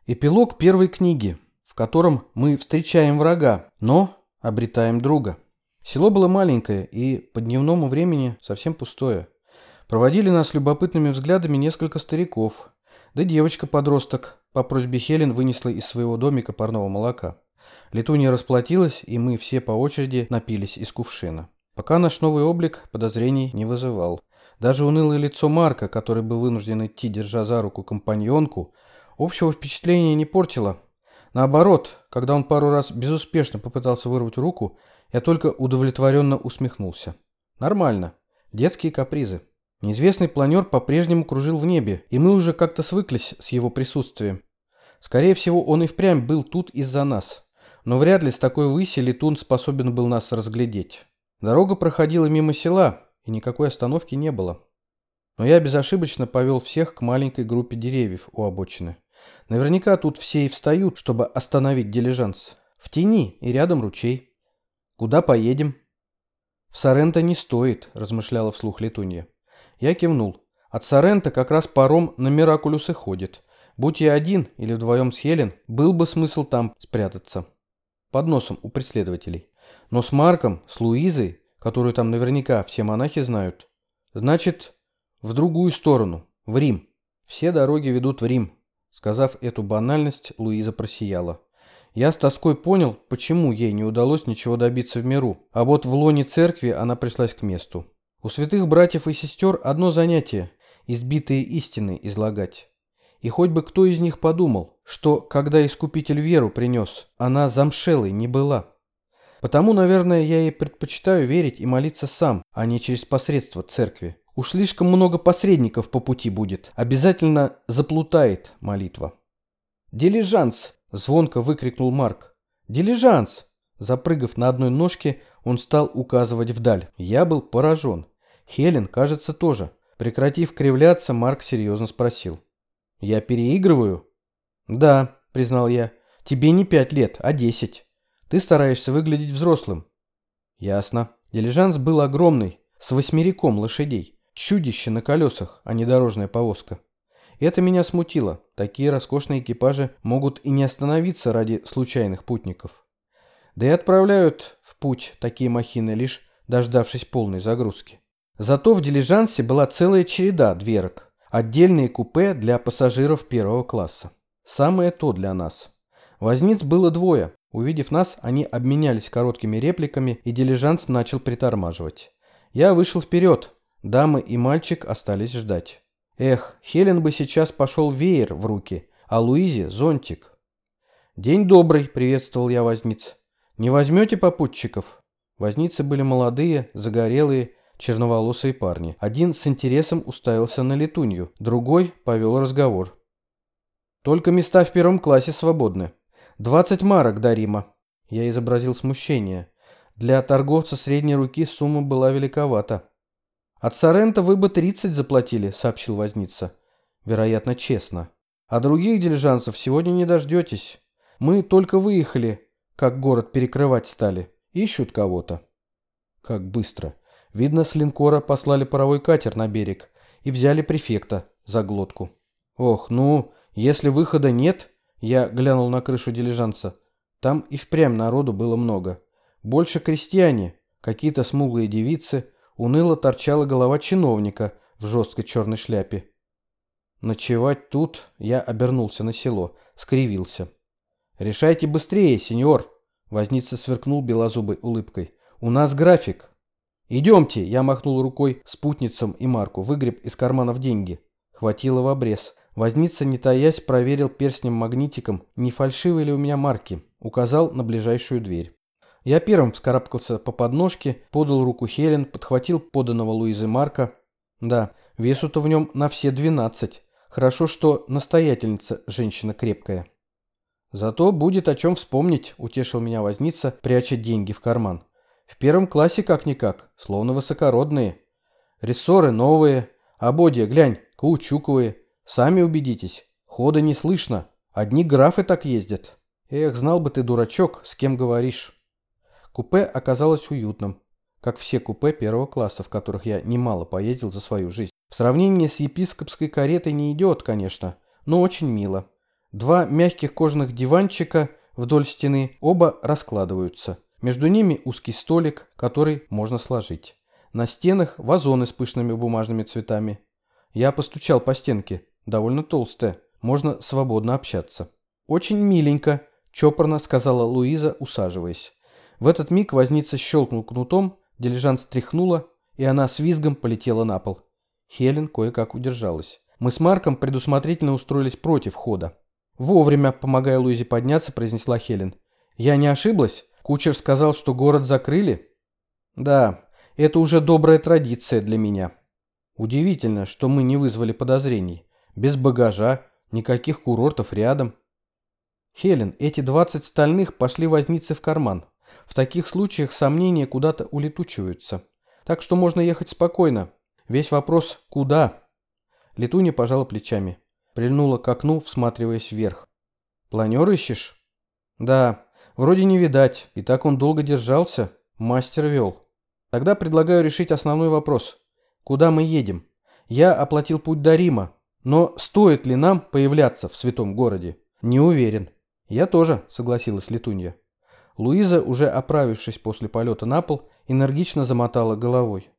Эпилог первой книги, в котором мы встречаем врага, но обретаем друга. Село было маленькое и по дневному времени совсем пустое. Проводили нас любопытными взглядами несколько стариков, да девочка-подросток по просьбе Хелен вынесла из своего домика парного молока. Летунья расплатилась, и мы все по очереди напились из кувшина. Пока наш новый облик подозрений не вызывал. Даже унылое лицо Марка, который был вынужден идти, держа за руку компаньонку, общего впечатления не портило. Наоборот, когда он пару раз безуспешно попытался вырвать руку, я только удовлетворенно усмехнулся. Нормально. Детские капризы. Неизвестный планер по-прежнему кружил в небе, и мы уже как-то свыклись с его присутствием. Скорее всего, он и впрямь был тут из-за нас. Но вряд ли с такой выси летун способен был нас разглядеть. Дорога проходила мимо села, и никакой остановки не было. Но я безошибочно повел всех к маленькой группе деревьев у обочины. Наверняка тут все и встают, чтобы остановить дилижанс. В тени и рядом ручей. Куда поедем? В Соренто не стоит, размышляла вслух Летунья. Я кивнул. От Соренто как раз паром на Миракулюс и ходит. Будь я один или вдвоем с Хелен, был бы смысл там спрятаться. Под носом у преследователей. Но с Марком, с Луизой, которую там наверняка все монахи знают, значит, в другую сторону, в Рим. Все дороги ведут в Рим. Сказав эту банальность, Луиза просияла. Я с тоской понял, почему ей не удалось ничего добиться в миру, а вот в лоне церкви она пришлась к месту. У святых братьев и сестер одно занятие – избитые истины излагать. И хоть бы кто из них подумал, что, когда Искупитель веру принес, она замшелой не была. Потому, наверное, я и предпочитаю верить и молиться сам, а не через посредство церкви. Уж слишком много посредников по пути будет. Обязательно заплутает молитва. «Дилижанс!» – звонко выкрикнул Марк. «Дилижанс!» Запрыгав на одной ножке, он стал указывать вдаль. Я был поражен. Хелен, кажется, тоже. Прекратив кривляться, Марк серьезно спросил. «Я переигрываю?» «Да», – признал я. «Тебе не 5 лет, а 10. Ты стараешься выглядеть взрослым». «Ясно». Дилижанс был огромный, с 8 лошадей. Чудище на колесах, а не дорожная повозка. Это меня смутило. Такие роскошные экипажи могут и не остановиться ради случайных путников. Да и отправляют в путь такие махины, лишь дождавшись полной загрузки. Зато в дилижансе была целая череда дверок. Отдельные купе для пассажиров первого класса. Самое то для нас. Возниц было 2. Увидев нас, они обменялись короткими репликами, и дилижанс начал притормаживать. Я вышел вперед. Дамы и мальчик остались ждать. Эх, Хелен бы сейчас пошел веер в руки, а Луизе зонтик. «День добрый», — приветствовал я возниц. «Не возьмете попутчиков?» Возницы были молодые, загорелые, черноволосые парни. Один с интересом уставился на Летунью, другой повел разговор. «Только места в первом классе свободны. 20 марок до Рима». Я изобразил смущение. Для торговца средней руки сумма была великовата. «От Соренто вы бы 30 заплатили», — сообщил возница. «Вероятно, честно. А других дилижансов сегодня не дождетесь. Мы только выехали, как город перекрывать стали. Ищут кого-то». Как быстро. Видно, с линкора послали паровой катер на берег и взяли префекта за глотку. «Ох, ну, если выхода нет...» — я глянул на крышу дилижанса. Там и впрямь народу было много. Больше крестьяне, какие-то смуглые девицы... Уныло торчала голова чиновника в жесткой черной шляпе. Ночевать тут я обернулся на село, скривился. «Решайте быстрее, сеньор!» Возница сверкнул белозубой улыбкой. «У нас график!» «Идемте!» Я махнул рукой спутницам и Марку, выгреб из карманов деньги. Хватило в обрез. Возница, не таясь, проверил перстнем-магнитиком, не фальшивые ли у меня марки. Указал на ближайшую дверь. Я первым вскарабкался по подножке, подал руку Хелен, подхватил поданного Луизы Марка. Да, весу-то в нем на все 12. Хорошо, что настоятельница женщина крепкая. «Зато будет о чем вспомнить», — утешил меня возница, пряча деньги в карман. «В первом классе как-никак, словно высокородные. Рессоры новые, ободья, глянь, каучуковые. Сами убедитесь, хода не слышно, одни графы так ездят. Эх, знал бы ты, дурачок, с кем говоришь». Купе оказалось уютным, как все купе первого класса, в которых я немало поездил за свою жизнь. В сравнении с епископской каретой не идет, конечно, но очень мило. Два мягких кожаных диванчика вдоль стены, оба раскладываются. Между ними узкий столик, который можно сложить. На стенах вазоны с пышными бумажными цветами. Я постучал по стенке. Довольно толстая. Можно свободно общаться. «Очень миленько», — чопорно сказала Луиза, усаживаясь. В этот миг возница щелкнул кнутом, дилижанс тряхнула, и она с визгом полетела на пол. Хелен кое-как удержалась. Мы с Марком предусмотрительно устроились против входа. «Вовремя», помогая Луизе подняться, произнесла Хелен. «Я не ошиблась? Кучер сказал, что город закрыли?» «Да, это уже добрая традиция для меня. Удивительно, что мы не вызвали подозрений. Без багажа, никаких курортов рядом». «Хелен, эти 20 стальных пошли возницы в карман. В таких случаях сомнения куда-то улетучиваются. Так что можно ехать спокойно. Весь вопрос «куда?». Летунья пожала плечами. Прильнула к окну, всматриваясь вверх. «Планер ищешь?» «Да, вроде не видать. И так он долго держался. Мастер вел. Тогда предлагаю решить основной вопрос. Куда мы едем? Я оплатил путь до Рима. Но стоит ли нам появляться в святом городе? Не уверен». «Я тоже», — согласилась Летунья. Луиза, уже оправившись после полета на пол, энергично замотала головой.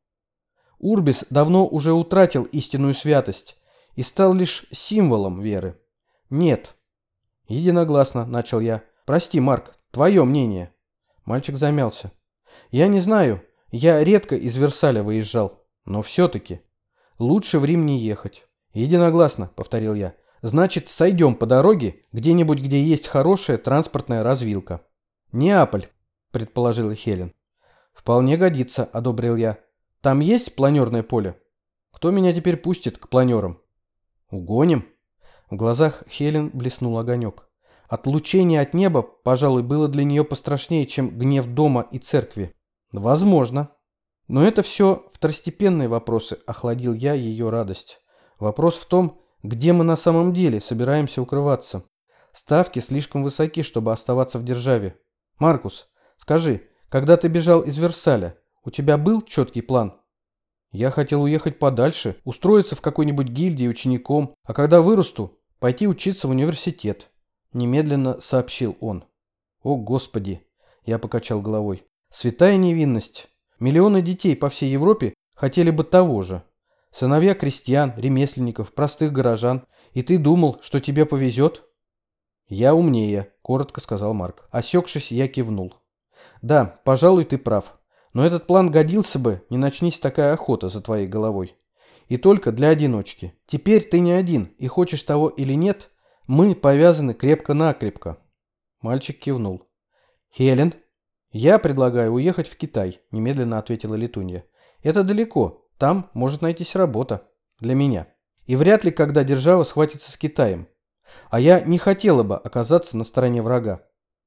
Урбис давно уже утратил истинную святость и стал лишь символом веры. «Нет». «Единогласно», — начал я. «Прости, Марк, твое мнение». Мальчик замялся. «Я не знаю. Я редко из Версаля выезжал. Но все-таки. Лучше в Рим не ехать». «Единогласно», — повторил я. «Значит, сойдем по дороге где-нибудь, где есть хорошая транспортная развилка». «Неаполь», — предположила Хелен. «Вполне годится», — одобрил я. «Там есть планерное поле? Кто меня теперь пустит к планерам?» «Угоним». В глазах Хелен блеснул огонек. Отлучение от неба, пожалуй, было для нее пострашнее, чем гнев дома и церкви. «Возможно». Но это все второстепенные вопросы, охладил я ее радость. Вопрос в том, где мы на самом деле собираемся укрываться. Ставки слишком высоки, чтобы оставаться в державе. Маркус, скажи, когда ты бежал из Версаля, у тебя был четкий план? Я хотел уехать подальше, устроиться в какой-нибудь гильдии учеником, а когда вырасту, пойти учиться в университет. Немедленно сообщил он. О, Господи! Я покачал головой. Святая невинность. Миллионы детей по всей Европе хотели бы того же. Сыновья крестьян, ремесленников, простых горожан. И ты думал, что тебе повезет? Я умнее, коротко сказал Марк. Осекшись, я кивнул. Да, пожалуй, ты прав. Но этот план годился бы, не начнись такая охота за твоей головой. И только для одиночки. Теперь ты не один, и хочешь того или нет, мы повязаны крепко-накрепко. Мальчик кивнул. Хелен, я предлагаю уехать в Китай, немедленно ответила Летунья. Это далеко, там может найтись работа. Для меня. И вряд ли когда держава схватится с Китаем. А я не хотела бы оказаться на стороне врага.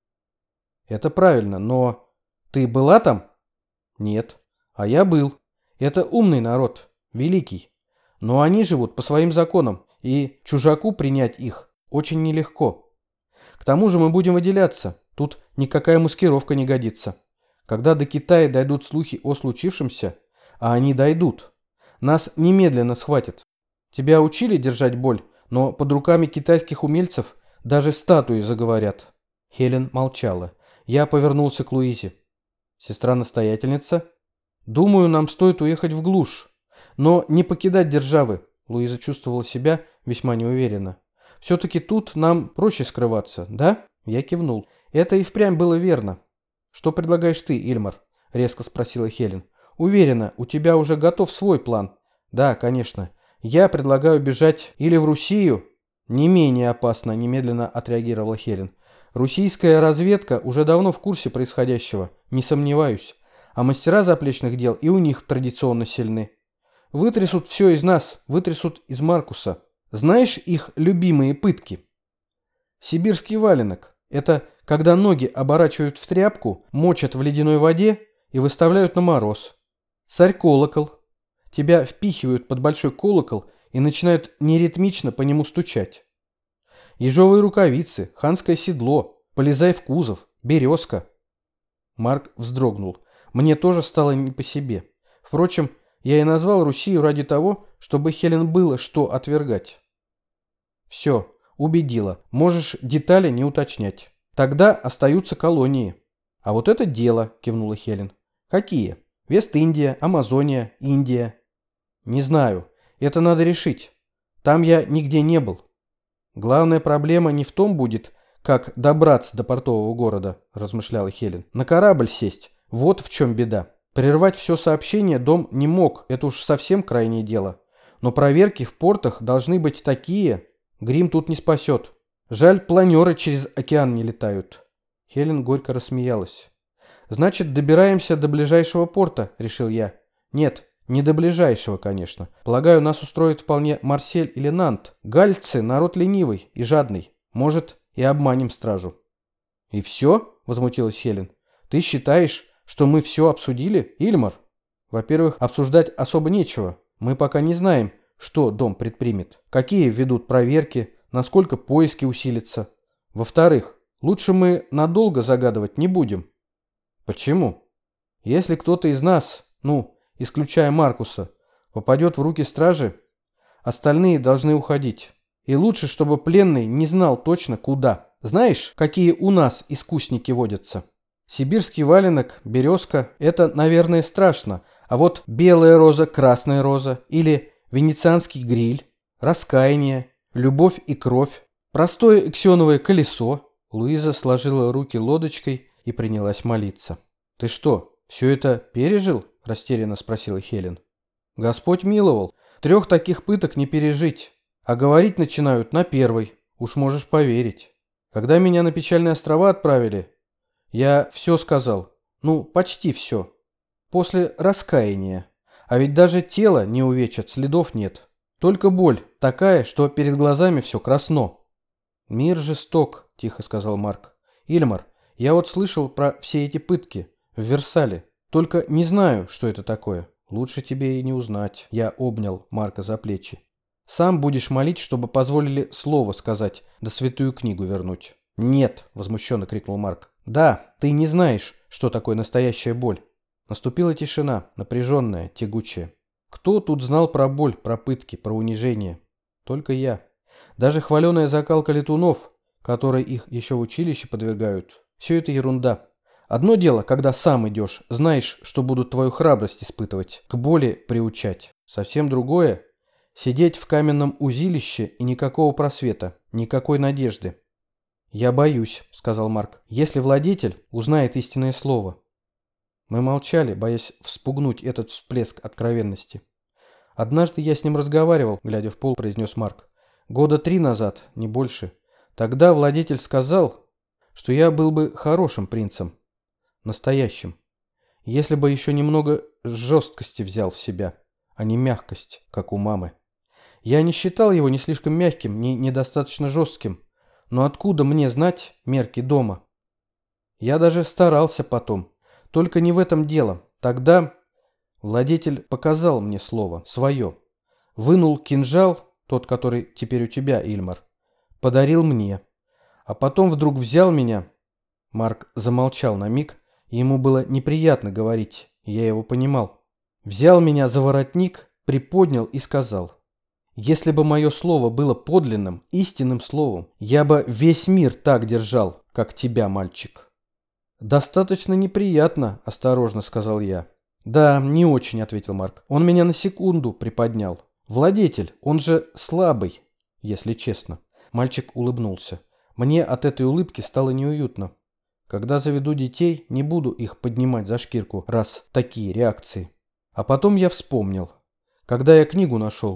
Это правильно, но... Ты была там? Нет. А я был. Это умный народ, великий. Но они живут по своим законам, и чужаку принять их очень нелегко. К тому же мы будем выделяться. Тут никакая маскировка не годится. Когда до Китая дойдут слухи о случившемся, а они дойдут, нас немедленно схватят. Тебя учили держать боль, но под руками китайских умельцев даже статуи заговорят. Хелен молчала. Я повернулся к Луизе. Сестра-настоятельница? Думаю, нам стоит уехать в глушь. Но не покидать державы. Луиза чувствовала себя весьма неуверенно. Все-таки тут нам проще скрываться, да? Я кивнул. Это и впрямь было верно. Что предлагаешь ты, Ильмар? Резко спросила Хелен. Уверена, у тебя уже готов свой план. Да, конечно. Я предлагаю бежать или в Руссию. Не менее опасно, немедленно отреагировала Хелен. Российская разведка уже давно в курсе происходящего, не сомневаюсь. А мастера заплечных дел и у них традиционно сильны. Вытрясут все из нас, вытрясут из Маркуса. Знаешь их любимые пытки? Сибирский валенок. Это когда ноги оборачивают в тряпку, мочат в ледяной воде и выставляют на мороз. Царь-колокол. Тебя впихивают под большой колокол и начинают неритмично по нему стучать. Ежовые рукавицы, ханское седло, полезай в кузов, березка. Марк вздрогнул. Мне тоже стало не по себе. Впрочем, я и назвал Руссию ради того, чтобы Хелен было что отвергать. Все, Убедила. Можешь детали не уточнять. Тогда остаются колонии. А вот это дело, кивнула Хелен. Какие? Вест-Индия, Амазония, Индия. Не знаю. Это надо решить. Там я нигде не был. Главная проблема не в том будет, как добраться до портового города, размышляла Хелен. На корабль сесть. Вот в чем беда. Прервать все сообщение Дом не мог, это уж совсем крайнее дело. Но проверки в портах должны быть такие, Грим тут не спасет. Жаль, планеры через океан не летают. Хелен горько рассмеялась. Значит, добираемся до ближайшего порта, решил я. Нет, не до ближайшего, конечно. Полагаю, нас устроит вполне Марсель или Нант. Гальцы народ ленивый и жадный. Может, и обманем стражу. И все? Возмутилась Хелен. Ты считаешь, что мы все обсудили, Ильмар? Во-первых, обсуждать особо нечего. Мы пока не знаем, что Дом предпримет, какие ведут проверки, насколько поиски усилятся. Во-вторых, лучше мы надолго загадывать не будем. Почему? Если кто-то из нас, исключая Маркуса, попадет в руки стражи, остальные должны уходить. И лучше, чтобы пленный не знал точно куда. Знаешь, какие у нас искусники водятся? Сибирский валенок, березка – это, наверное, страшно. А вот белая роза, красная роза или венецианский гриль, раскаяние, любовь и кровь, простое иксионовое колесо. Луиза сложила руки лодочкой и принялась молиться. «Ты что, все это пережил?» – растерянно спросила Хелен. «Господь миловал. 3 таких пыток не пережить. А говорить начинают на первой. Уж можешь поверить. Когда меня на Печальные острова отправили, я все сказал. Почти все. После раскаяния. А ведь даже тело не увечат, следов нет. Только боль такая, что перед глазами все красно». «Мир жесток», – тихо сказал Марк. «Ильмар, я вот слышал про все эти пытки в Версале. Только не знаю, что это такое. Лучше тебе и не узнать». Я обнял Марка за плечи. «Сам будешь молить, чтобы позволили слово сказать, да святую книгу вернуть». «Нет», – возмущенно крикнул Марк. «Да, ты не знаешь, что такое настоящая боль». Наступила тишина, напряженная, тягучая. Кто тут знал про боль, про пытки, про унижение? Только я. Даже хваленая закалка летунов, которой их еще в училище подвергают, все это ерунда. Одно дело, когда сам идешь, знаешь, что будут твою храбрость испытывать, к боли приучать. Совсем другое – сидеть в каменном узилище и никакого просвета, никакой надежды. «Я боюсь», – сказал Марк, – «если владетель узнает истинное слово». Мы молчали, боясь вспугнуть этот всплеск откровенности. «Однажды я с ним разговаривал», – глядя в пол, произнес Марк. 3 года назад, не больше. Тогда владетель сказал, что я был бы хорошим принцем. Настоящим. Если бы еще немного жесткости взял в себя, а не мягкость, как у мамы. Я не считал его ни слишком мягким, ни недостаточно жестким. Но откуда мне знать мерки дома? Я даже старался потом. Только не в этом дело. Тогда владетель показал мне слово, свое. Вынул кинжал, тот, который теперь у тебя, Ильмар, подарил мне. А потом вдруг взял меня. Марк замолчал на миг, и ему было неприятно говорить, я его понимал. Взял меня за воротник, приподнял и сказал: «Если бы мое слово было подлинным, истинным словом, я бы весь мир так держал, как тебя, мальчик». «Достаточно неприятно», – осторожно сказал я. «Да, не очень», – ответил Марк. «Он меня на секунду приподнял. Владетель, он же слабый, если честно». Мальчик улыбнулся. Мне от этой улыбки стало неуютно. Когда заведу детей, не буду их поднимать за шкирку, раз такие реакции. А потом я вспомнил. Когда я книгу нашел,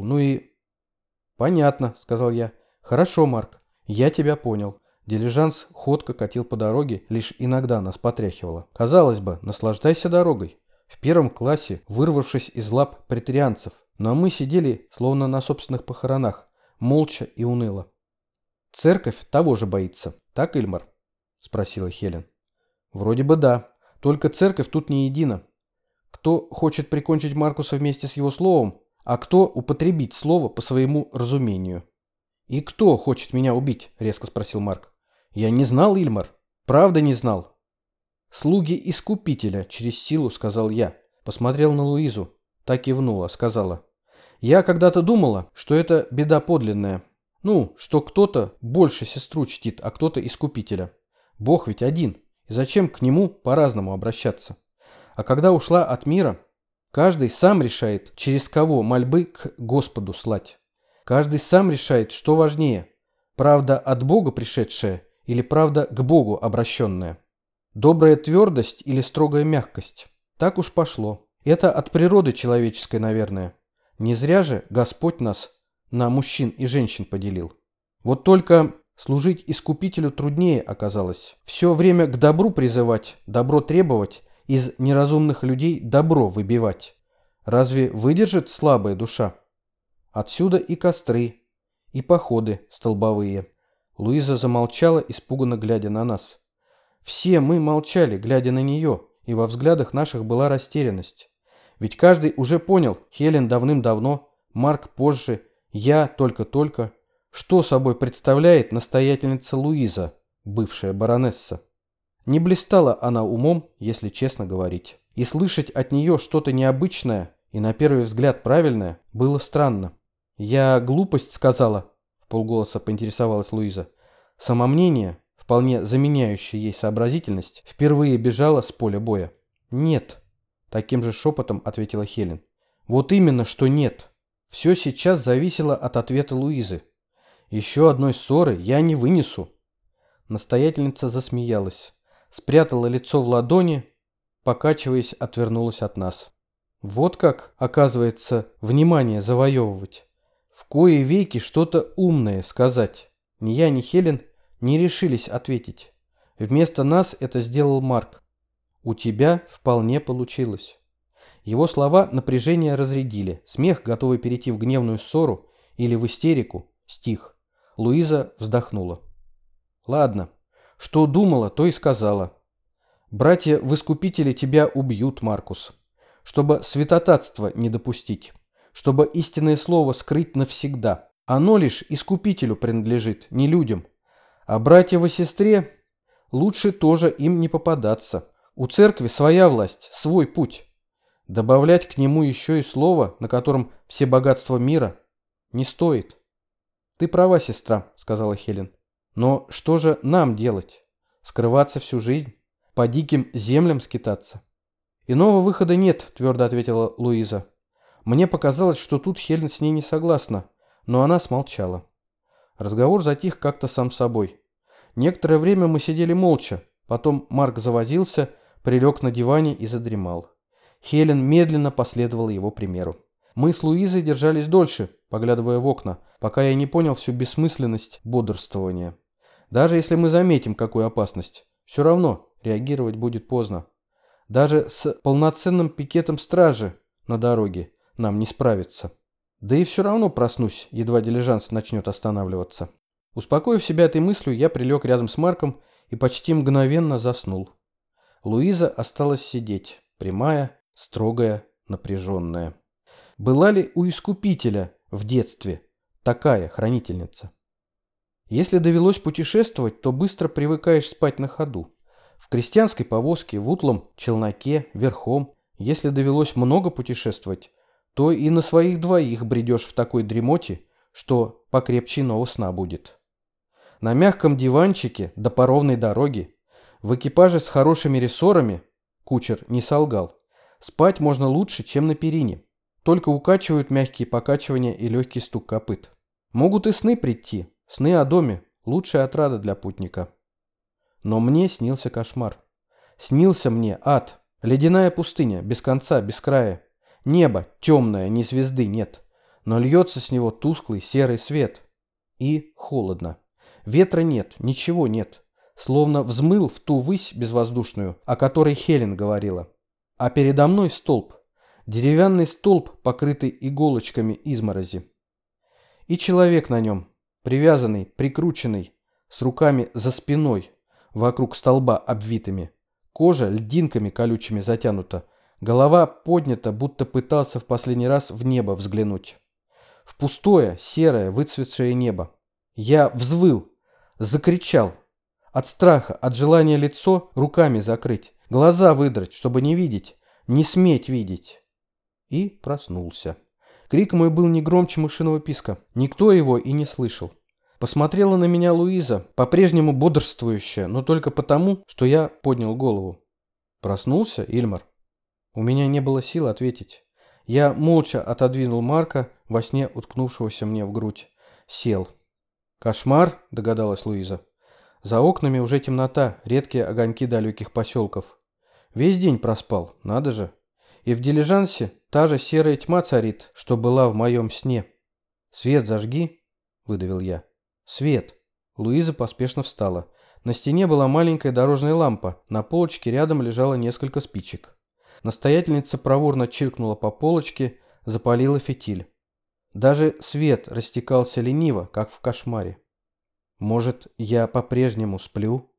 «Понятно», – сказал я. «Хорошо, Марк, я тебя понял». Дилижанс ходко катил по дороге, лишь иногда нас потряхивало. Казалось бы, наслаждайся дорогой. В 1 классе, вырвавшись из лап претарианцев. Но мы сидели, словно на собственных похоронах, молча и уныло. «Церковь того же боится, так, Ильмар?» – спросила Хелен. «Вроде бы да, только церковь тут не едина. Кто хочет прикончить Маркуса вместе с его словом, а кто употребить слово по своему разумению». «И кто хочет меня убить?» – резко спросил Марк. «Я не знал, Ильмар, правда не знал». «Слуги Искупителя через силу», – сказал я. Посмотрел на Луизу, та кивнула, сказала: «Я когда-то думала, что это беда подлинная, Ну, что кто-то больше сестру чтит, а кто-то искупителя. Бог ведь один, и зачем к нему по-разному обращаться? А когда ушла от мира, каждый сам решает, через кого мольбы к Господу слать. Каждый сам решает, что важнее, правда от Бога пришедшая или правда к Богу обращенная. Добрая твердость или строгая мягкость. Так уж пошло. Это от природы человеческой, наверное. Не зря же Господь нас на мужчин и женщин поделил. Вот только служить искупителю труднее оказалось. Все время к добру призывать, добро требовать, из неразумных людей добро выбивать. Разве выдержит слабая душа? Отсюда и костры, и походы столбовые. Луиза замолчала, испуганно глядя на нас. Все мы молчали, глядя на нее, и во взглядах наших была растерянность. Ведь каждый уже понял, Хелен давным-давно, Марк позже, я только-только, что собой представляет настоятельница Луиза, бывшая баронесса. Не блистала она умом, если честно говорить. И слышать от нее что-то необычное и на первый взгляд правильное было странно. «Я глупость сказала?» — вполголоса поинтересовалась Луиза. Самомнение, вполне заменяющее ей сообразительность, впервые бежало с поля боя. «Нет», — таким же шепотом ответила Хелен. «Вот именно, что нет. Все сейчас зависело от ответа Луизы. Еще одной ссоры я не вынесу». Настоятельница засмеялась, спрятала лицо в ладони, покачиваясь, отвернулась от нас. Вот как, оказывается, внимание завоевывать. В кои веки что-то умное сказать. Ни я, ни Хелен не решились ответить. Вместо нас это сделал Марк. «У тебя вполне получилось». Его слова напряжение разрядили. Смех, готовый перейти в гневную ссору или в истерику, стих. Луиза вздохнула. «Ладно, что думала, то и сказала. Братья в Искупителе тебя убьют, Маркус, чтобы святотатства не допустить, чтобы истинное слово скрыть навсегда. Оно лишь Искупителю принадлежит, не людям. А братья во сестре лучше тоже им не попадаться. У церкви своя власть, свой путь. Добавлять к нему еще и слово, на котором все богатства мира, не стоит». «Ты права, сестра», — сказала Хелен. «Но что же нам делать? Скрываться всю жизнь? По диким землям скитаться?» «Иного выхода нет», — твердо ответила Луиза. Мне показалось, что тут Хелен с ней не согласна, но она смолчала. Разговор затих как-то сам собой. Некоторое время мы сидели молча, потом Марк завозился, прилег на диване и задремал. Хелен медленно последовала его примеру. Мы с Луизой держались дольше, поглядывая в окна, пока я не понял всю бессмысленность бодрствования. Даже если мы заметим какую опасность, все равно реагировать будет поздно. Даже с полноценным пикетом стражи на дороге нам не справиться. Да и все равно проснусь, едва дилижанс начнет останавливаться. Успокоив себя этой мыслью, я прилег рядом с Марком и почти мгновенно заснул. Луиза осталась сидеть, прямая, строгая, напряженная. Была ли у Искупителя в детстве такая хранительница? Если довелось путешествовать, то быстро привыкаешь спать на ходу. В крестьянской повозке, в утлом челноке, верхом. Если довелось много путешествовать, то и на своих двоих бредешь в такой дремоте, что покрепче иного сна будет. На мягком диванчике до паровной дороги, в экипаже с хорошими рессорами, кучер не солгал, спать можно лучше, чем на перине. Только укачивают мягкие покачивания и легкий стук копыт. Могут и сны прийти, сны о доме, лучшая отрада для путника. Но мне снился кошмар. Снился мне ад, ледяная пустыня, без конца, без края. Небо темное, ни звезды нет, но льется с него тусклый серый свет. И холодно. Ветра нет, ничего нет. Словно взмыл в ту высь безвоздушную, о которой Хелен говорила. А передо мной столб. Деревянный столб, покрытый иголочками изморози. И человек на нем, привязанный, прикрученный, с руками за спиной, вокруг столба обвитыми. Кожа льдинками колючими затянута. Голова поднята, будто пытался в последний раз в небо взглянуть. В пустое, серое, выцветшее небо. Я взвыл, закричал. От страха, от желания лицо руками закрыть, глаза выдрать, чтобы не видеть, не сметь видеть. И проснулся. Крик мой был не громче мышиного писка. Никто его и не слышал. Посмотрела на меня Луиза, по-прежнему бодрствующая, но только потому, что я поднял голову. «Проснулся, Ильмар?» У меня не было сил ответить. Я молча отодвинул Марка, во сне уткнувшегося мне в грудь. Сел. «Кошмар?» – догадалась Луиза. «За окнами уже темнота, редкие огоньки далеких поселков. Весь день проспал, надо же. И в дилижансе та же серая тьма царит, что была в моем сне. Свет зажги», – выдавил я. «Свет». Луиза поспешно встала. На стене была маленькая дорожная лампа, на полочке рядом лежало несколько спичек. Настоятельница проворно чиркнула по полочке, запалила фитиль. Даже свет растекался лениво, как в кошмаре. Может, я по-прежнему сплю?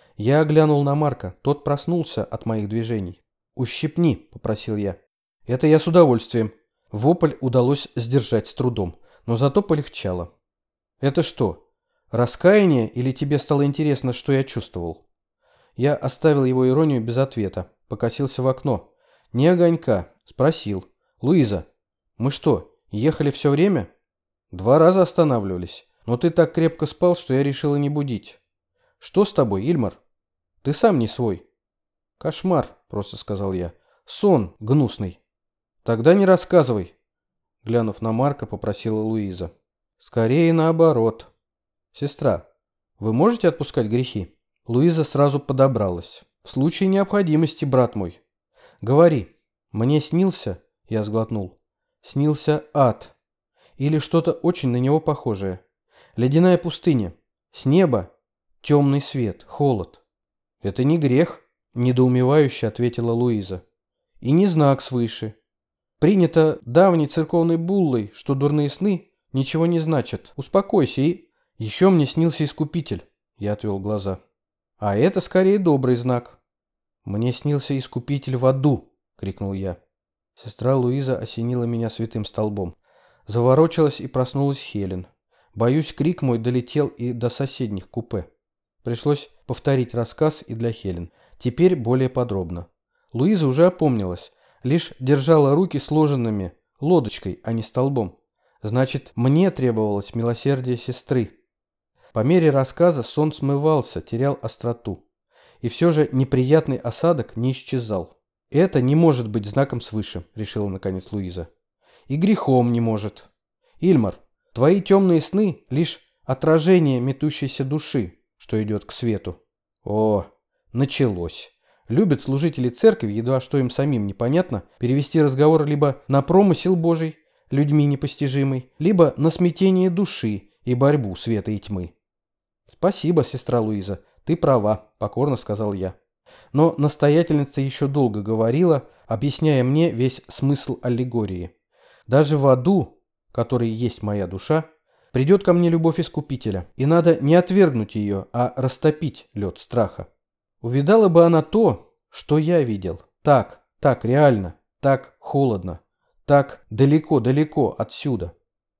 Я глянул на Марка, тот проснулся от моих движений. «Ущипни», — попросил я. Это я с удовольствием. Вопль удалось сдержать с трудом, но зато полегчало. «Это что, раскаяние или тебе стало интересно, что я чувствовал?» Я оставил его иронию без ответа, покосился в окно. «Не огонька», спросил. «Луиза, мы что, ехали все время?» «2 раза останавливались, но ты так крепко спал, что я решила не будить». «Что с тобой, Ильмар? Ты сам не свой». «Кошмар», просто сказал я. «Сон гнусный». «Тогда не рассказывай», глянув на Марка, попросила Луиза. «Скорее наоборот». «Сестра, вы можете отпускать грехи?» Луиза сразу подобралась. «В случае необходимости, брат мой». «Говори. Мне снился...» Я сглотнул. «Снился ад. Или что-то очень на него похожее. Ледяная пустыня. С неба темный свет, холод». «Это не грех», недоумевающе ответила Луиза. «И не знак свыше. Принято давней церковной буллой, что дурные сны ничего не значат. Успокойся и...» «Еще мне снился Искупитель», я отвел глаза. «А это скорее добрый знак». «Мне снился Искупитель в аду», крикнул я. Сестра Луиза осенила меня святым столбом. Заворочилась и проснулась Хелен. Боюсь, крик мой долетел и до соседних купе. Пришлось повторить рассказ и для Хелен. Теперь более подробно. Луиза уже опомнилась, лишь держала руки сложенными, лодочкой, а не столбом. Значит, мне требовалось милосердие сестры. По мере рассказа сон смывался, терял остроту. И все же неприятный осадок не исчезал. «Это не может быть знаком свыше», — решила наконец Луиза. «И грехом не может. Ильмар, твои темные сны — лишь отражение метущейся души, что идет к свету». О, началось. Любят служители церкви, едва что им самим непонятно, перевести разговор либо на промысел Божий, людьми непостижимый, либо на смятение души и борьбу света и тьмы. «Спасибо, сестра Луиза, ты права», — покорно сказал я. Но настоятельница еще долго говорила, объясняя мне весь смысл аллегории. Даже в аду, который есть моя душа, придет ко мне любовь Искупителя, и надо не отвергнуть ее, а растопить лед страха. Увидала бы она то, что я видел. Так реально, так холодно, так далеко-далеко отсюда.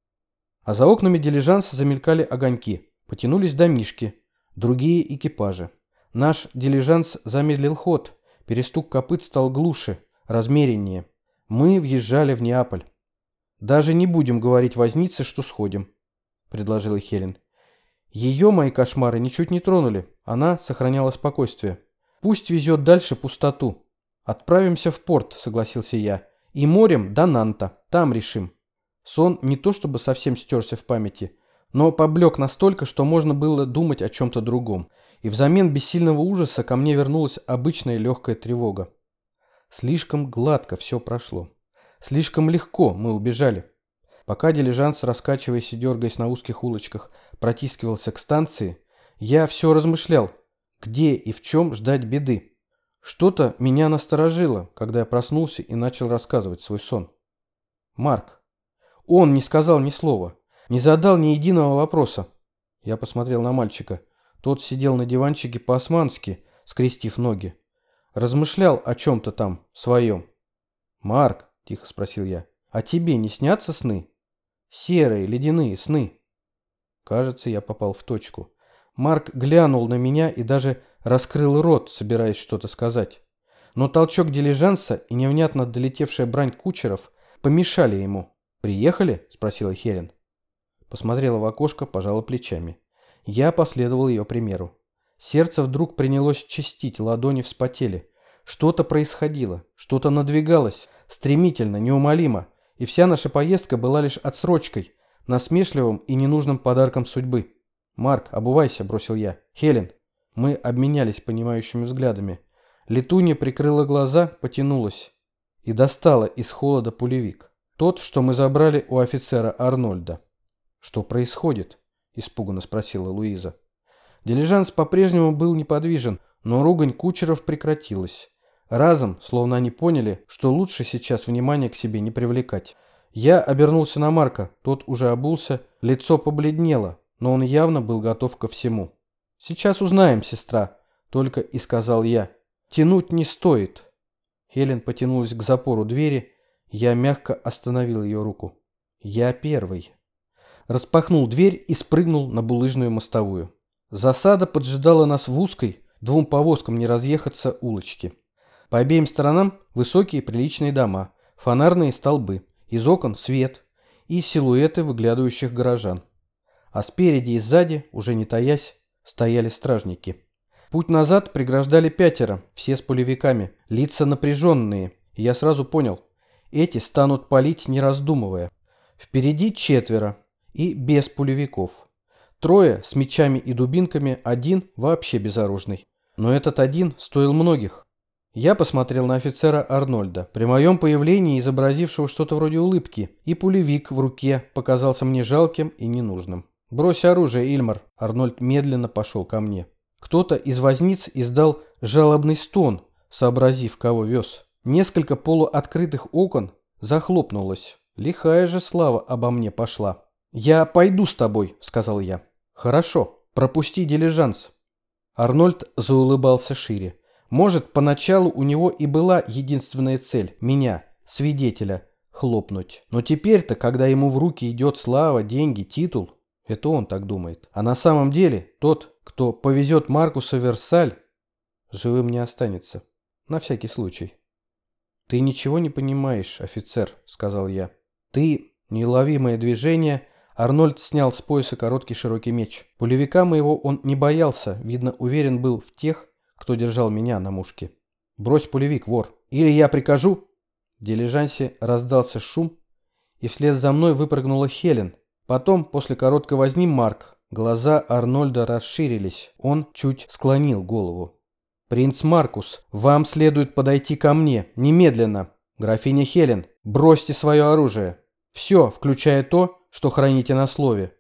А за окнами дилижанса замелькали огоньки, потянулись домишки, другие экипажи. Наш дилижанс замедлил ход, перестук копыт стал глуше, размереннее. Мы въезжали в Неаполь. «Даже не будем говорить вознице, что сходим», — предложила Хелен. Ее мои кошмары ничуть не тронули, она сохраняла спокойствие. «Пусть везет дальше пустоту». «Отправимся в порт», — согласился я, — «и морем до Нанта, там решим». Сон не то чтобы совсем стерся в памяти, но поблек настолько, что можно было думать о чем-то другом. И взамен бессильного ужаса ко мне вернулась обычная легкая тревога. Слишком гладко все прошло. Слишком легко мы убежали. Пока дилижанс, раскачиваясь и дергаясь на узких улочках, протискивался к станции, я все размышлял, где и в чем ждать беды. Что-то меня насторожило, когда я проснулся и начал рассказывать свой сон. Марк. Он не сказал ни слова, не задал ни единого вопроса. Я посмотрел на мальчика. Тот сидел на диванчике по-османски, скрестив ноги. Размышлял о чем-то там, своем. «Марк», — тихо спросил я, — «а тебе не снятся сны? Серые, ледяные сны?» Кажется, я попал в точку. Марк глянул на меня и даже раскрыл рот, собираясь что-то сказать. Но толчок дилижанса и невнятно долетевшая брань кучеров помешали ему. «Приехали?» — спросила Хелен. посмотрела в окошко, пожала плечами. Я последовал ее примеру. Сердце вдруг принялось чистить, ладони вспотели. Что-то происходило, что-то надвигалось, стремительно, неумолимо, и вся наша поездка была лишь отсрочкой, насмешливым и ненужным подарком судьбы. «Марк, обувайся», — бросил я. «Хелен». Мы обменялись понимающими взглядами. Летунья прикрыла глаза, потянулась и достала из холода пулевик. Тот, что мы забрали у офицера Арнольда. «Что происходит?» — испуганно спросила Луиза. Дилижанс по-прежнему был неподвижен, но ругань кучеров прекратилась. Разом, словно они поняли, что лучше сейчас внимания к себе не привлекать. Я обернулся на Марка, тот уже обулся, лицо побледнело, но он явно был готов ко всему. «Сейчас узнаем, сестра», — только и сказал я. «Тянуть не стоит». Хелен потянулась к запору двери, я мягко остановил ее руку. «Я первый». Распахнул дверь и спрыгнул на булыжную мостовую. Засада поджидала нас в узкой, двум повозкам не разъехаться, улочке. По обеим сторонам высокие приличные дома, фонарные столбы, из окон свет и силуэты выглядывающих горожан. А спереди и сзади, уже не таясь, стояли стражники. Путь назад преграждали 5, все с пулевиками, лица напряженные, и я сразу понял, эти станут палить не раздумывая. Впереди 4 и без пулевиков. 3 с мечами и дубинками, 1 вообще безоружный. Но этот 1 стоил многих. Я посмотрел на офицера Арнольда, при моем появлении изобразившего что-то вроде улыбки, и пулевик в руке показался мне жалким и ненужным. «Брось оружие, Ильмар!» Арнольд медленно пошел ко мне. Кто-то из возниц издал жалобный стон, сообразив, кого вез. Несколько полуоткрытых окон захлопнулось. Лихая же слава обо мне пошла. «Я пойду с тобой», — сказал я. «Хорошо, пропусти дилижанс». Арнольд заулыбался шире. Может, поначалу у него и была единственная цель — меня, свидетеля, хлопнуть. Но теперь-то, когда ему в руки идет слава, деньги, титул, это он так думает. А на самом деле тот, кто повезет Маркуса в Версаль, живым не останется. На всякий случай. «Ты ничего не понимаешь, офицер», — сказал я. «Ты...» Неуловимое движение. Арнольд снял с пояса короткий широкий меч. Пулевика моего он не боялся, видно, уверен был в тех, кто держал меня на мушке. «Брось пулевик, вор, или я прикажу!» В дилижансе раздался шум, и вслед за мной выпрыгнула Хелен. Потом, после короткой возни, Марк. Глаза Арнольда расширились, он чуть склонил голову. «Принц Маркус, вам следует подойти ко мне, немедленно! Графиня Хелен, бросьте свое оружие! Все, включая то, что храните на слове!»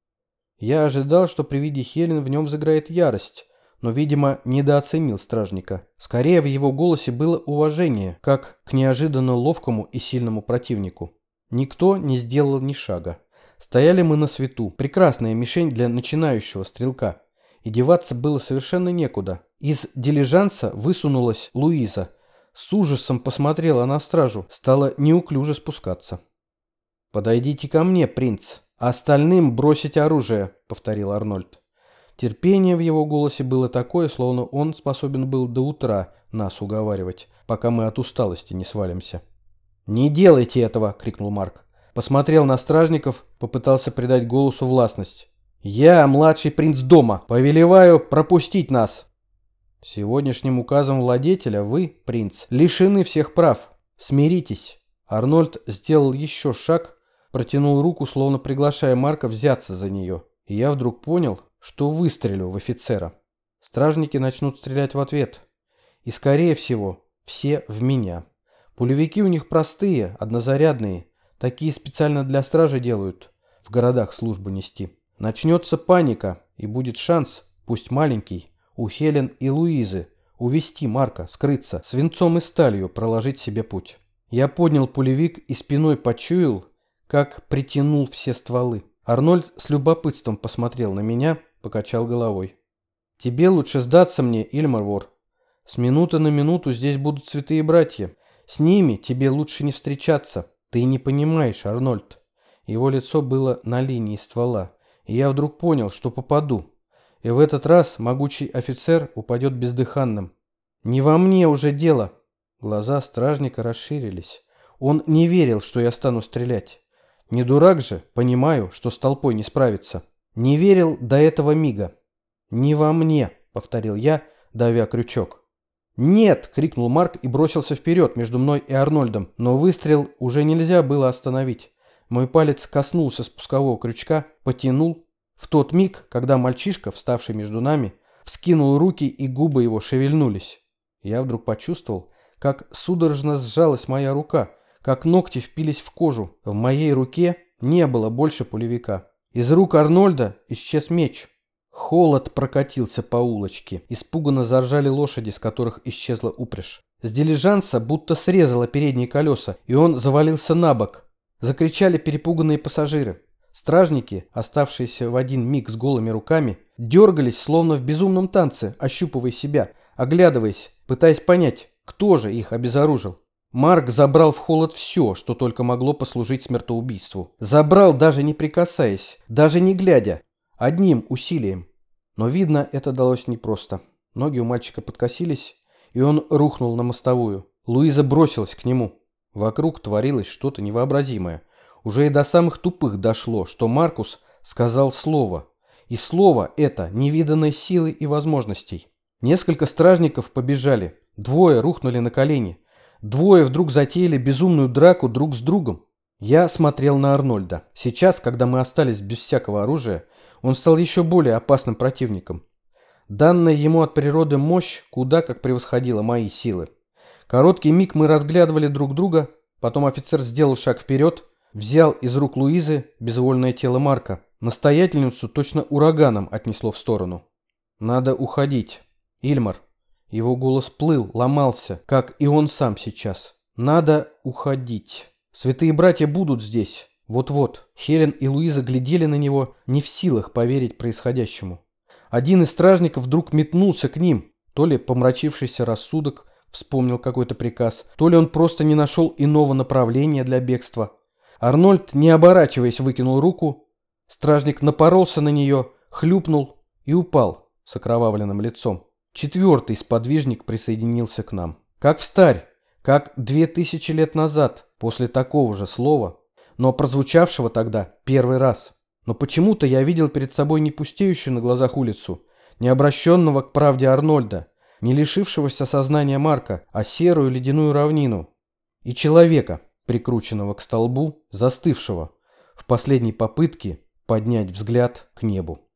Я ожидал, что при виде Хелен в нем взыграет ярость, но, видимо, недооценил стражника. Скорее, в его голосе было уважение, как к неожиданно ловкому и сильному противнику. Никто не сделал ни шага. Стояли мы на свету, прекрасная мишень для начинающего стрелка. И деваться было совершенно некуда. Из дилижанса высунулась Луиза. С ужасом посмотрела на стражу, стала неуклюже спускаться. «Подойдите ко мне, принц. Остальным бросить оружие», — повторил Арнольд. Терпение в его голосе было такое, словно он способен был до утра нас уговаривать, пока мы от усталости не свалимся. «Не делайте этого!» — крикнул Марк. Посмотрел на стражников, попытался придать голосу властность. «Я, младший принц дома, повелеваю пропустить нас!» «Сегодняшним указом владетеля вы, принц, лишены всех прав. Смиритесь!» Арнольд сделал еще шаг, протянул руку, словно приглашая Марка взяться за нее. И я вдруг понял, что выстрелю в офицера. Стражники начнут стрелять в ответ. И, скорее всего, все в меня. Пулевики у них простые, однозарядные. Такие специально для стражи делают. В городах службу нести. Начнется паника, и будет шанс, пусть маленький, у Хелен и Луизы увести Марка, скрыться, свинцом и сталью проложить себе путь. Я поднял пулевик и спиной почуял, как притянул все стволы. Арнольд с любопытством посмотрел на меня, покачал головой. «Тебе лучше сдаться мне, Ильмар вор. С минуты на минуту здесь будут святые братья. С ними тебе лучше не встречаться. Ты не понимаешь, Арнольд». Его лицо было на линии ствола, и я вдруг понял, что попаду. И в этот раз могучий офицер упадет бездыханным. «Не во мне уже дело». Глаза стражника расширились. Он не верил, что я стану стрелять. Не дурак же, понимаю, что с толпой не справиться. Не верил до этого мига. «Не во мне», — повторил я, давя крючок. «Нет!» — крикнул Марк и бросился вперед между мной и Арнольдом, но выстрел уже нельзя было остановить. Мой палец коснулся спускового крючка, потянул. В тот миг, когда мальчишка, вставший между нами, вскинул руки и губы его шевельнулись. Я вдруг почувствовал, как судорожно сжалась моя рука, как ногти впились в кожу. В моей руке не было больше пулевика. Из рук Арнольда исчез меч. Холод прокатился по улочке. Испуганно заржали лошади, с которых исчезла упряжь. С дилижанса будто срезало передние колеса, и он завалился на бок. Закричали перепуганные пассажиры. Стражники, оставшиеся в один миг с голыми руками, дергались, словно в безумном танце, ощупывая себя, оглядываясь, пытаясь понять, кто же их обезоружил. Марк забрал в холод все, что только могло послужить смертоубийству. Забрал, даже не прикасаясь, даже не глядя, одним усилием. Но, видно, это далось непросто. Ноги у мальчика подкосились, и он рухнул на мостовую. Луиза бросилась к нему. Вокруг творилось что-то невообразимое. Уже и до самых тупых дошло, что Маркус сказал слово. И слово это невиданной силы и возможностей. Несколько стражников побежали. Двое рухнули на колени. Двое вдруг затеяли безумную драку друг с другом. Я смотрел на Арнольда. Сейчас, когда мы остались без всякого оружия, он стал еще более опасным противником. Данная ему от природы мощь куда как превосходила мои силы. Короткий миг мы разглядывали друг друга, потом офицер сделал шаг вперед, взял из рук Луизы безвольное тело Марка. Настоятельницу точно ураганом отнесло в сторону. «Надо уходить. Ильмар». Его голос плыл, ломался, как и он сам сейчас. «Надо уходить. Святые братья будут здесь. Вот-вот». Хелен и Луиза глядели на него, не в силах поверить происходящему. Один из стражников вдруг метнулся к ним. То ли помрачившийся рассудок вспомнил какой-то приказ, то ли он просто не нашел иного направления для бегства. Арнольд, не оборачиваясь, выкинул руку. Стражник напоролся на нее, хлюпнул и упал с окровавленным лицом. Четвертый сподвижник присоединился к нам. Как встарь, как 2000 лет назад, после такого же слова, но прозвучавшего тогда первый раз. Но почему-то я видел перед собой не пустеющую на глазах улицу, не обращенного к правде Арнольда, не лишившегося сознания Марка, а серую ледяную равнину. И человека, прикрученного к столбу, застывшего в последней попытке поднять взгляд к небу.